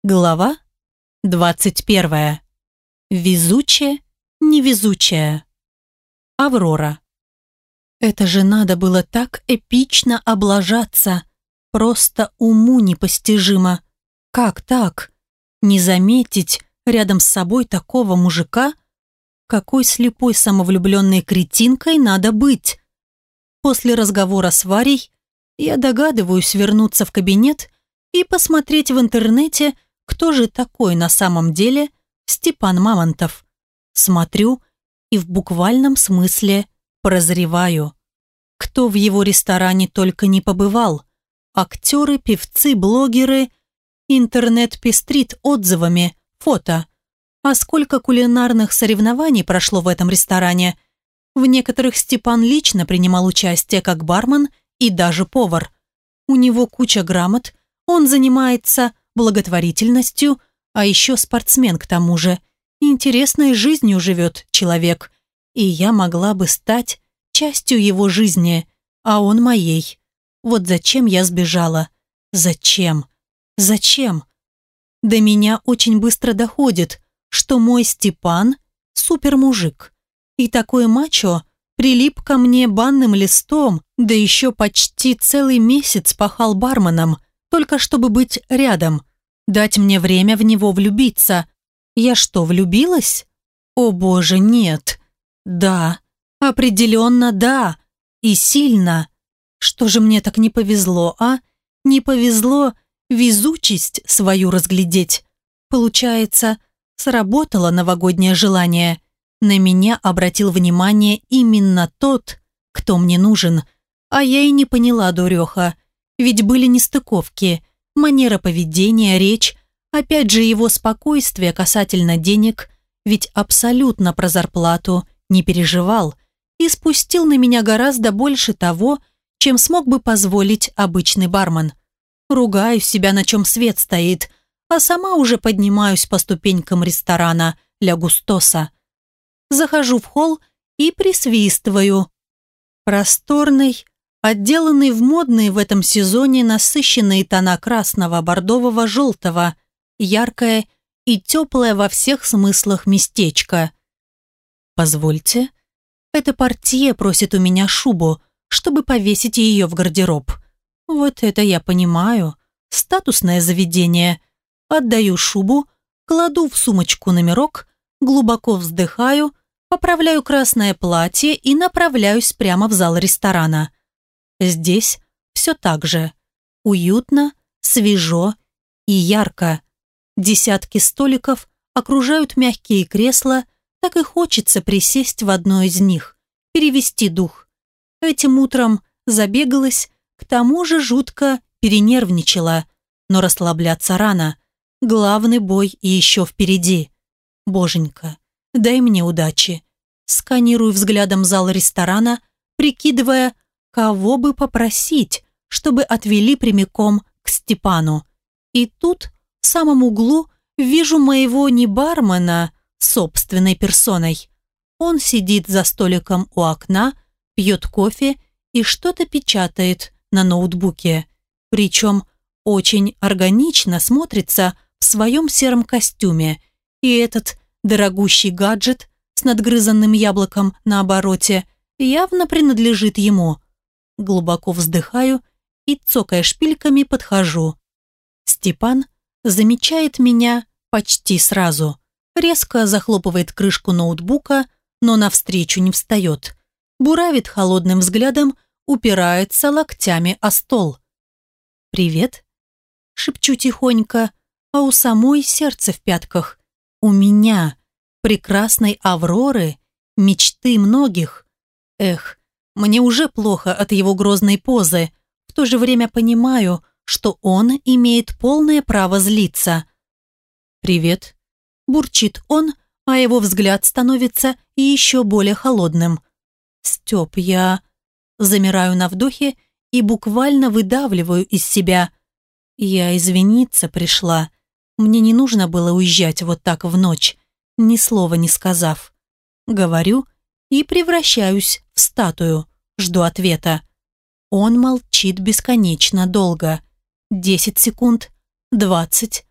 Глава 21. Везучая, невезучая. Аврора. Это же надо было так эпично облажаться. Просто уму непостижимо. Как так? Не заметить рядом с собой такого мужика? Какой слепой самовлюбленной кретинкой надо быть? После разговора с Варей я догадываюсь вернуться в кабинет и посмотреть в интернете, кто же такой на самом деле Степан Мамонтов. Смотрю и в буквальном смысле прозреваю. Кто в его ресторане только не побывал. Актеры, певцы, блогеры. Интернет пестрит отзывами, фото. А сколько кулинарных соревнований прошло в этом ресторане. В некоторых Степан лично принимал участие как бармен и даже повар. У него куча грамот, он занимается благотворительностью, а еще спортсмен к тому же. Интересной жизнью живет человек, и я могла бы стать частью его жизни, а он моей. Вот зачем я сбежала? Зачем? Зачем? До меня очень быстро доходит, что мой Степан – супермужик. И такой мачо прилип ко мне банным листом, да еще почти целый месяц пахал барменом, только чтобы быть рядом, дать мне время в него влюбиться. Я что, влюбилась? О боже, нет. Да, определенно да. И сильно. Что же мне так не повезло, а? Не повезло везучесть свою разглядеть. Получается, сработало новогоднее желание. На меня обратил внимание именно тот, кто мне нужен. А я и не поняла, дуреха. Ведь были нестыковки, манера поведения, речь, опять же его спокойствие касательно денег, ведь абсолютно про зарплату не переживал и спустил на меня гораздо больше того, чем смог бы позволить обычный бармен. Ругаю себя, на чем свет стоит, а сама уже поднимаюсь по ступенькам ресторана «Ля Густоса». Захожу в холл и присвистываю. Просторный, отделанный в модные в этом сезоне насыщенные тона красного, бордового, желтого, яркое и теплое во всех смыслах местечко. «Позвольте». Это портье просит у меня шубу, чтобы повесить ее в гардероб. Вот это я понимаю. Статусное заведение. Отдаю шубу, кладу в сумочку номерок, глубоко вздыхаю, поправляю красное платье и направляюсь прямо в зал ресторана. Здесь все так же. Уютно, свежо и ярко. Десятки столиков окружают мягкие кресла, так и хочется присесть в одно из них, перевести дух. Этим утром забегалась, к тому же жутко перенервничала, но расслабляться рано. Главный бой еще впереди. Боженька, дай мне удачи. Сканирую взглядом зал ресторана, прикидывая, кого бы попросить, чтобы отвели прямиком к Степану. И тут, в самом углу, вижу моего не бармена собственной персоной. Он сидит за столиком у окна, пьет кофе и что-то печатает на ноутбуке. Причем очень органично смотрится в своем сером костюме. И этот дорогущий гаджет с надгрызанным яблоком на обороте явно принадлежит ему. Глубоко вздыхаю и, цокая шпильками, подхожу. Степан замечает меня почти сразу. Резко захлопывает крышку ноутбука, но навстречу не встает. Буравит холодным взглядом, упирается локтями о стол. «Привет», — шепчу тихонько, а у самой сердце в пятках. У меня, прекрасной Авроры, мечты многих. Эх, мне уже плохо от его грозной позы, в то же время понимаю, что он имеет полное право злиться. «Привет», – бурчит он, а его взгляд становится еще более холодным. «Степ, я...» Замираю на вдохе и буквально выдавливаю из себя. «Я извиниться пришла. Мне не нужно было уезжать вот так в ночь, ни слова не сказав». Говорю и превращаюсь в статую, жду ответа. Он молчит бесконечно долго. 10 секунд, 20.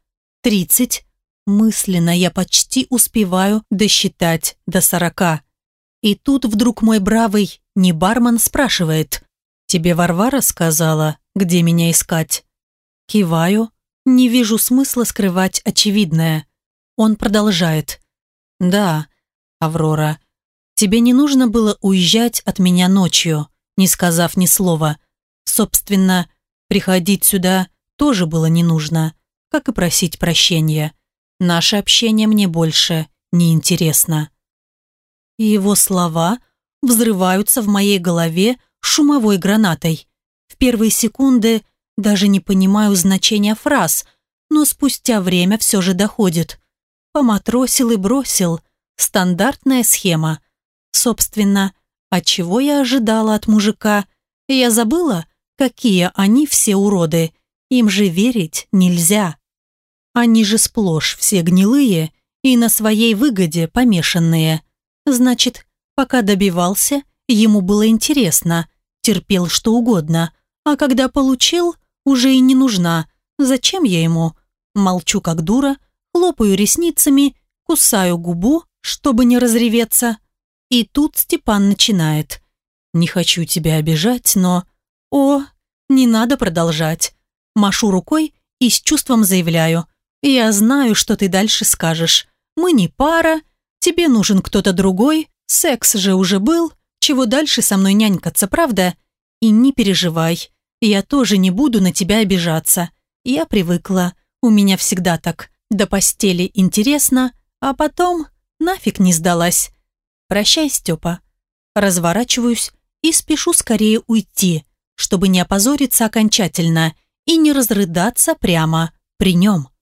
30. Мысленно я почти успеваю досчитать до 40. И тут вдруг мой бравый не бармен спрашивает: «Тебе Варвара сказала, где меня искать?» Киваю, не вижу смысла скрывать очевидное. Он продолжает: «Да, Аврора, тебе не нужно было уезжать от меня ночью, не сказав ни слова. Собственно, приходить сюда тоже было не нужно, как и просить прощения. Наше общение мне больше не интересно». Его слова взрываются в моей голове шумовой гранатой. В первые секунды даже не понимаю значения фраз, но спустя время все же доходит. Поматросил и бросил. Стандартная схема. Собственно, от чего я ожидала от мужика? Я забыла, какие они все уроды. Им же верить нельзя. Они же сплошь все гнилые и на своей выгоде помешанные. Значит, пока добивался, ему было интересно, терпел что угодно, а когда получил, уже и не нужна. Зачем я ему? Молчу как дура, хлопаю ресницами, кусаю губу, чтобы не разреветься. И тут Степан начинает: «Не хочу тебя обижать, но...» «О, не надо продолжать». Машу рукой и с чувством заявляю: «Я знаю, что ты дальше скажешь. Мы не пара, тебе нужен кто-то другой, секс же уже был, чего дальше со мной нянькаться, правда? И не переживай, я тоже не буду на тебя обижаться. Я привыкла, у меня всегда так. До постели интересно, а потом нафиг не сдалась. Прощай, Степа». Разворачиваюсь и спешу скорее уйти, чтобы не опозориться окончательно и не разрыдаться прямо при нем.